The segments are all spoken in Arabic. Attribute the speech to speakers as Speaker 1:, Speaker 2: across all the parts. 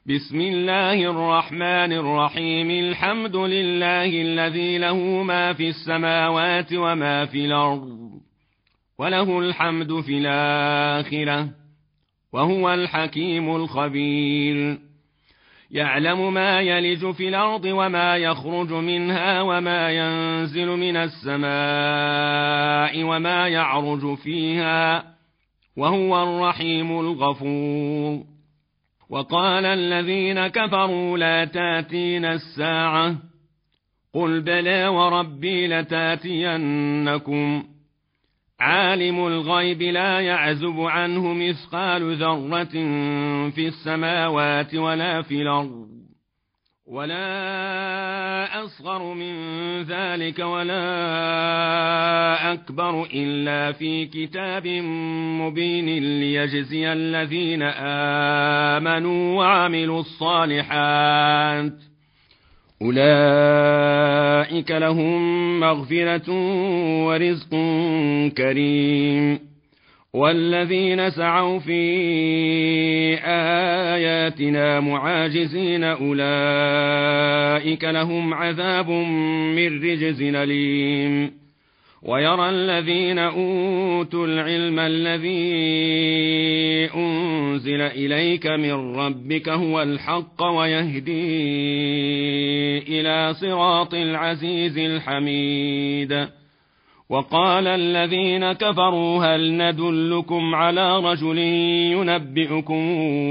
Speaker 1: بسم الله الرحمن الرحيم. الحمد لله الذي له ما في السماوات وما في الأرض وله الحمد في الآخرة وهو الحكيم الخبير. يعلم ما يلج في الأرض وما يخرج منها وما ينزل من السماء وما يعرج فيها وهو الرحيم الغفور. وقال الذين كفروا لا تأتينا الساعة قل بلى وربي لتأتينكم عالم الغيب لا يعزب عنه مثقال ذرة في السماوات ولا في الأرض ولا أصغر من ذلك ولا أكبر إلا في كتاب مبين ليجزي الذين آمنوا وعملوا الصالحات أولئك لهم مغفرة ورزق كريم. والذين سعوا في آياتنا معاجزين أولئك لهم عذاب من رجز أليم. ويرى الذين أوتوا العلم الذي أنزل إليك من ربك هو الحق ويهدي إلى صراط العزيز الحميد. وقال الذين كفروا هل ندلكم على رجل ينبئكم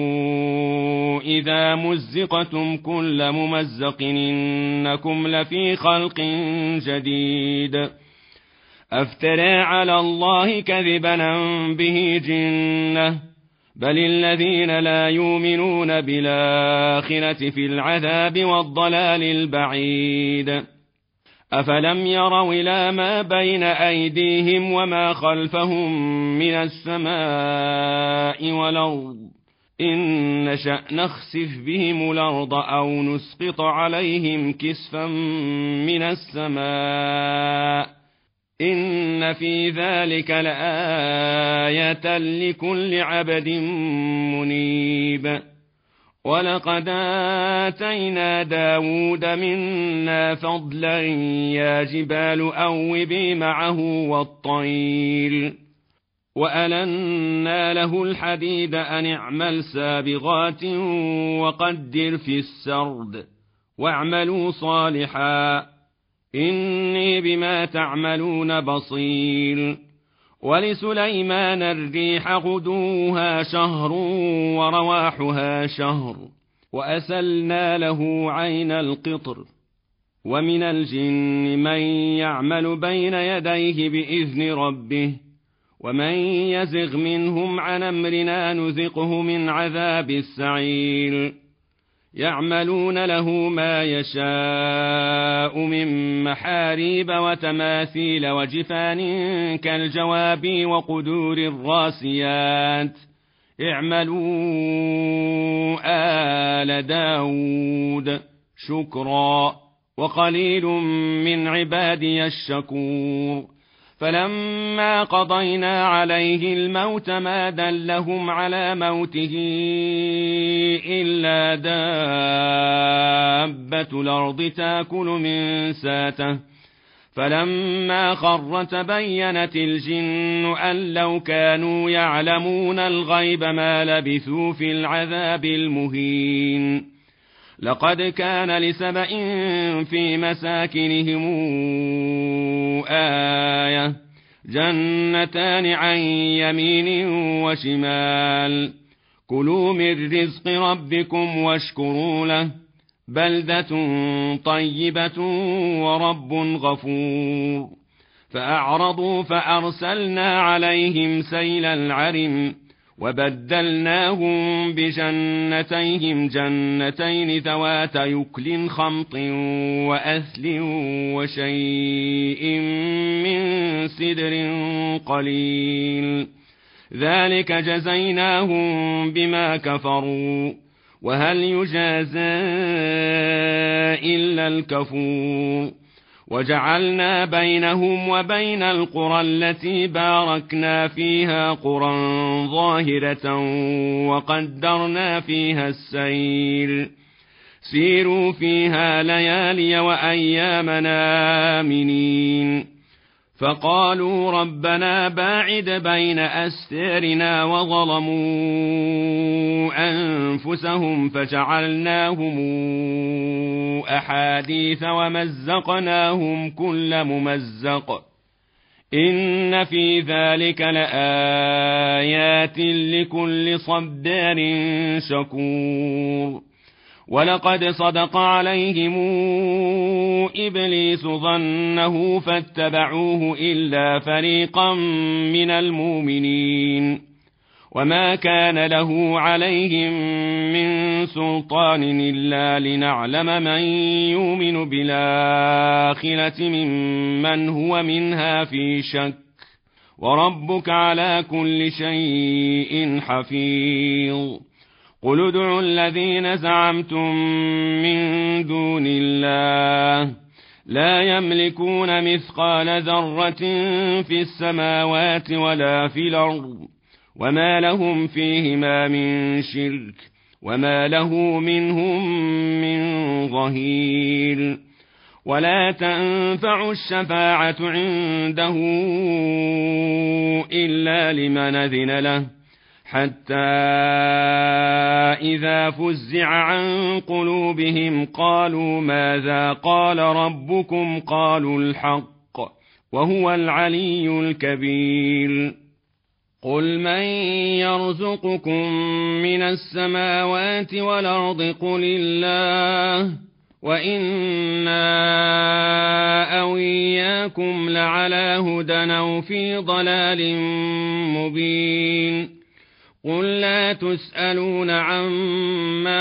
Speaker 1: إذا مزقتم كل ممزق إنكم لفي خلق جديد أفترى على الله كذبا به جنة بل الذين لا يؤمنون بالآخرة في العذاب والضلال البعيد. أفلم يروا إلى ما بين أيديهم وما خلفهم من السماء والأرض إن نشأ نخسف بهم الأرض أو نسقط عليهم كسفا من السماء إن في ذلك لآية لكل عبد منيب. ولقد آتينا داود منا فضلا يا جبال أوبي معه والطير وألنا له الحديد أن اعمل سابغات وقدر في السرد واعملوا صالحا إني بما تعملون بصير. ولسليمان الريح غدوها شهر ورواحها شهر وأسلنا له عين القطر. ومن الجن من يعمل بين يديه بإذن ربه ومن يزغ منهم عن أمرنا نذقه من عذاب السعير. يعملون له ما يشاء من محاريب وتماثيل وجفان كالجواب وقدور الراسيات اعملوا آل داود شكرا وقليل من عبادي الشكور. فلما قضينا عليه الموت ما دلهم على موته إلا دابة الأرض تأكل من ساته فلما خر تبينت الجن أن لو كانوا يعلمون الغيب ما لبثوا في العذاب المهين. لقد كان لسبإ في مساكنهم آية جنتان عن يمين وشمال كلوا من رزق ربكم واشكروا له بلدة طيبة ورب غفور. فأعرضوا فأرسلنا عليهم سيل العرم وبدلناهم بجنتيهم جنتين ذوات يكل خمط وأثل وشيء من سدر قليل ذلك جزيناهم بما كفروا وهل يجازى إلا الكفور. وجعلنا بينهم وبين القرى التي باركنا فيها قرى ظاهرة وقدرنا فيها السير سيروا فيها ليالي وأيامنا آمنين فقالوا ربنا باعد بين أستارنا وظلموا أنفسهم فجعلناهم أحاديث ومزقناهم كل ممزق إن في ذلك لآيات لكل صبار شكور ولقد صدق عليهم إبليس ظنه فاتبعوه إلا فريقا من المؤمنين وما كان له عليهم من سلطان إلا لنعلم من يؤمن بالآخرة ممن هو منها في شك وربك على كل شيء حفيظ قل ادعوا الذين زعمتم من دون الله لا يملكون مثقال ذرة في السماوات ولا في الأرض وما لهم فيهما من شرك وما له منهم من ظهير ولا تنفع الشفاعة عنده إلا لمن أذن له حتى إذا فزع عن قلوبهم قالوا ماذا قال ربكم قالوا الحق وهو العلي الكبير قل من يرزقكم من السماوات والأرض قل الله وإنا أو إياكم لعلى هدى أو في ضلال مبين قل لا تسألون عما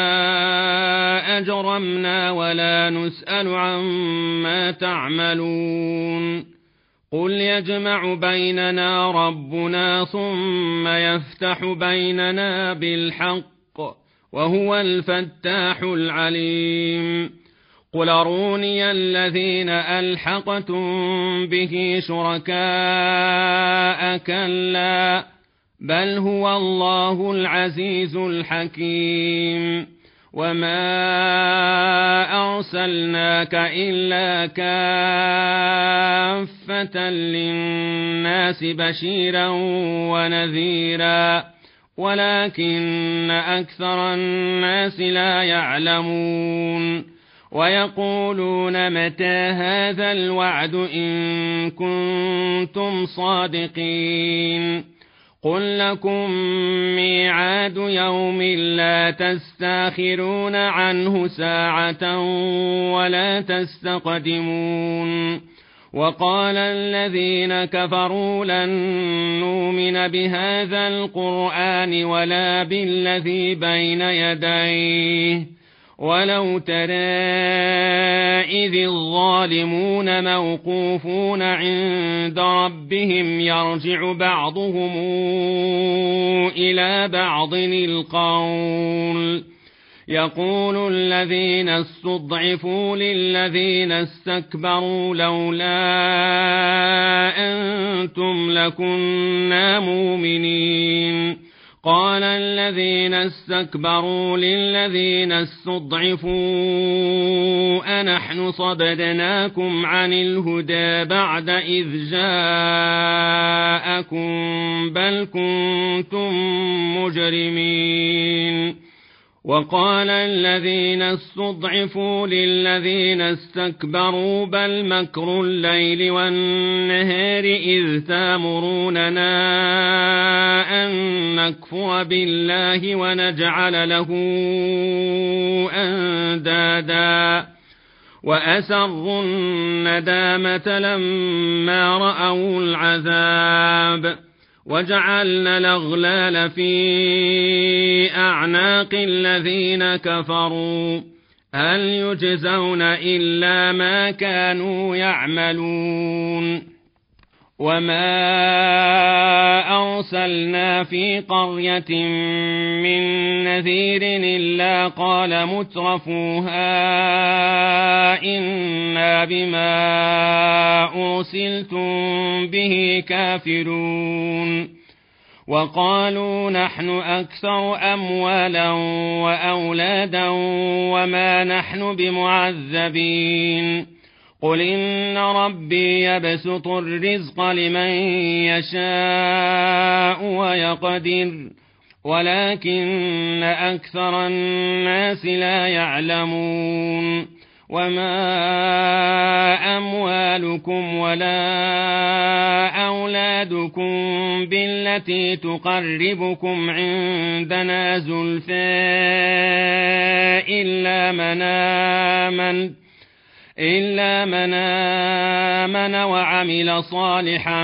Speaker 1: أجرمنا ولا نسأل عما تعملون قل يجمع بيننا ربنا ثم يفتح بيننا بالحق وهو الفتاح العليم قل أروني الذين ألحقتم به شركاء كلا بل هو الله العزيز الحكيم وما أرسلناك إلا كافة للناس بشيرا ونذيرا ولكن أكثر الناس لا يعلمون ويقولون متى هذا الوعد إن كنتم صادقين قل لكم ميعاد يوم لا تستاخرون عنه ساعة ولا تستقدمون وقال الذين كفروا لن نؤمن بهذا القرآن ولا بالذي بين يديه ولو ترى إذ الظالمون موقوفون عند ربهم يرجع بعضهم إلى بعض القول يقول الذين استضعفوا للذين استكبروا لولا أنتم لكنا مؤمنين قال الذين استكبروا للذين استضعفوا أنحن صددناكم عن الهدى بعد إذ جاءكم بل كنتم مجرمين وقال الذين استضعفوا للذين استكبروا بل مكر الليل والنهار إذ تامروننا أن نكفر بالله ونجعل له أندادا وأسروا الندامة لما رأوا العذاب وجعلنا الأغلال في أعناق الذين كفروا هل يجزون إلا ما كانوا يعملون وما أرسلنا في قرية من نذير إلا قال مترفوها إنا بما أرسلتم به كافرون وقالوا نحن أكثر أموالا وأولادا وما نحن بمعذبين قل إن ربي يبسط الرزق لمن يشاء ويقدر ولكن أكثر الناس لا يعلمون وما أموالكم ولا أولادكم بالتي تقربكم عندنا زلفى إلا من آمن وعمل صالحا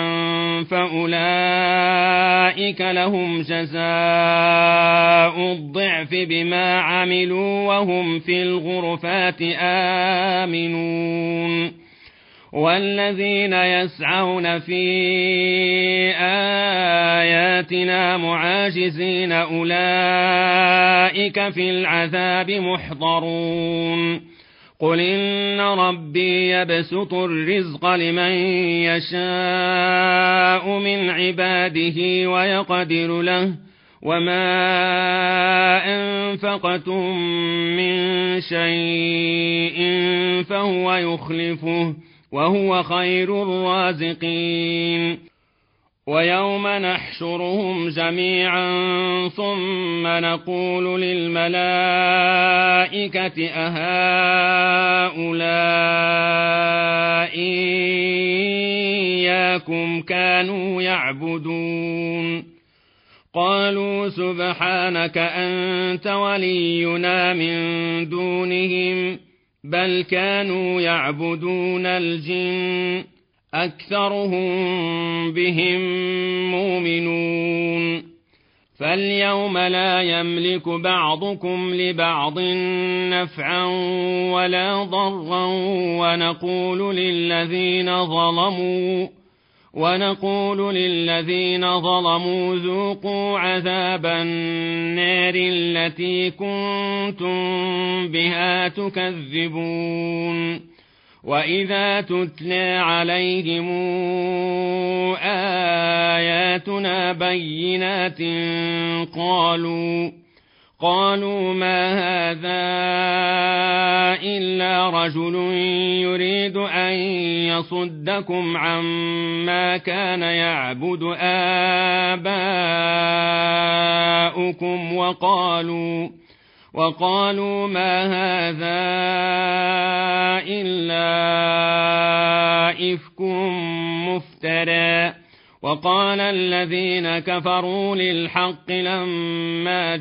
Speaker 1: فأولئك لهم جزاء الضعف بما عملوا وهم في الغرفات آمنون والذين يسعون في آياتنا معاجزين أولئك في العذاب محضرون قل إن ربي يبسط الرزق لمن يشاء من عباده ويقدر له وما أنفقتم من شيء فهو يخلفه وهو خير الرازقين ويوم نحشرهم جميعا ثم نقول للملائكة أهؤلاء إياكم كانوا يعبدون قالوا سبحانك أنت ولينا من دونهم بل كانوا يعبدون الجن أكثرهم بهم مؤمنون فاليوم لا يملك بعضكم لبعض نفعا ولا ضرا ونقول للذين ظلموا ذوقوا عذاب النار التي كنتم بها تكذبون وإذا تتلى عليهم آياتنا بينات قالوا ما هذا إلا رجل يريد أن يصدكم عما كان يعبد آباؤكم وقالوا ما هذا إلا إفك مفترى وقال الذين كفروا للحق لما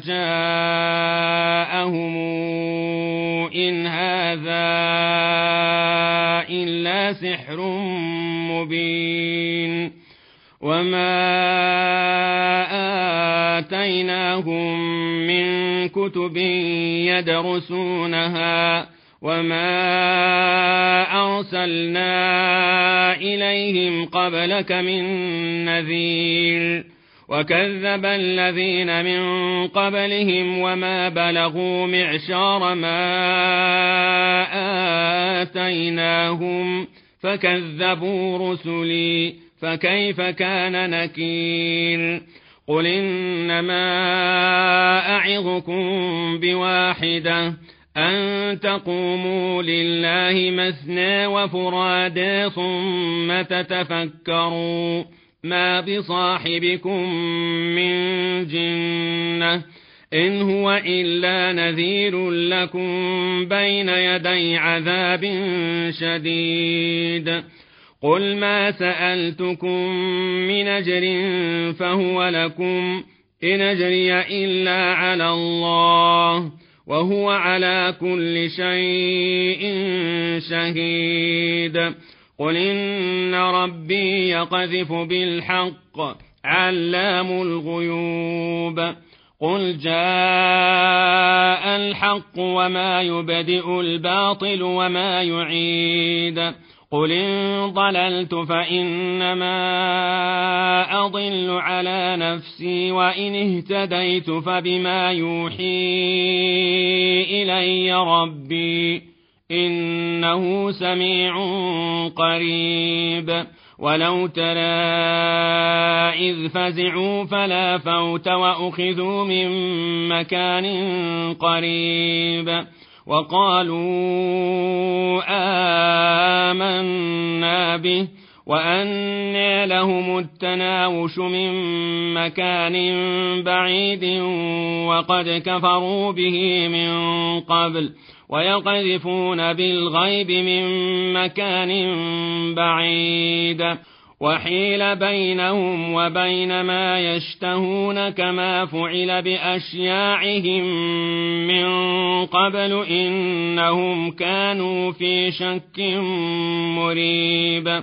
Speaker 1: جاءهم إن هذا إلا سحر مبين وما آتيناهم من كتب يدرسونها وما أرسلنا إليهم قبلك من نذير وكذب الذين من قبلهم وما بلغوا معشار ما آتيناهم فكذبوا رسلي فكيف كان نكير قل إنما أعظكم بواحدة أن تقوموا لله مثنى وفرادى ثم تتفكروا ما بصاحبكم من جنة إن هو إلا نذير لكم بين يدي عذاب شديد قل ما سألتكم من أجر فهو لكم إن أجري إلا على الله وهو على كل شيء شهيد قل إن ربي يقذف بالحق علام الغيوب قل جاء الحق وما يبدئ الباطل وما يعيد قل إن ضللت فإنما أضل على نفسي وإن اهتديت فبما يوحي إلي ربي إنه سميع قريب ولو ترى إذ فزعوا فلا فوت وأخذوا من مكان قريب وقالوا آمنا به وأنى لهم التناوش من مكان بعيد وقد كفروا به من قبل ويقذفون بالغيب من مكان بعيد وحيل بينهم وبين ما يشتهون كما فعل بأشياعهم من قبل إنهم كانوا في شك مريب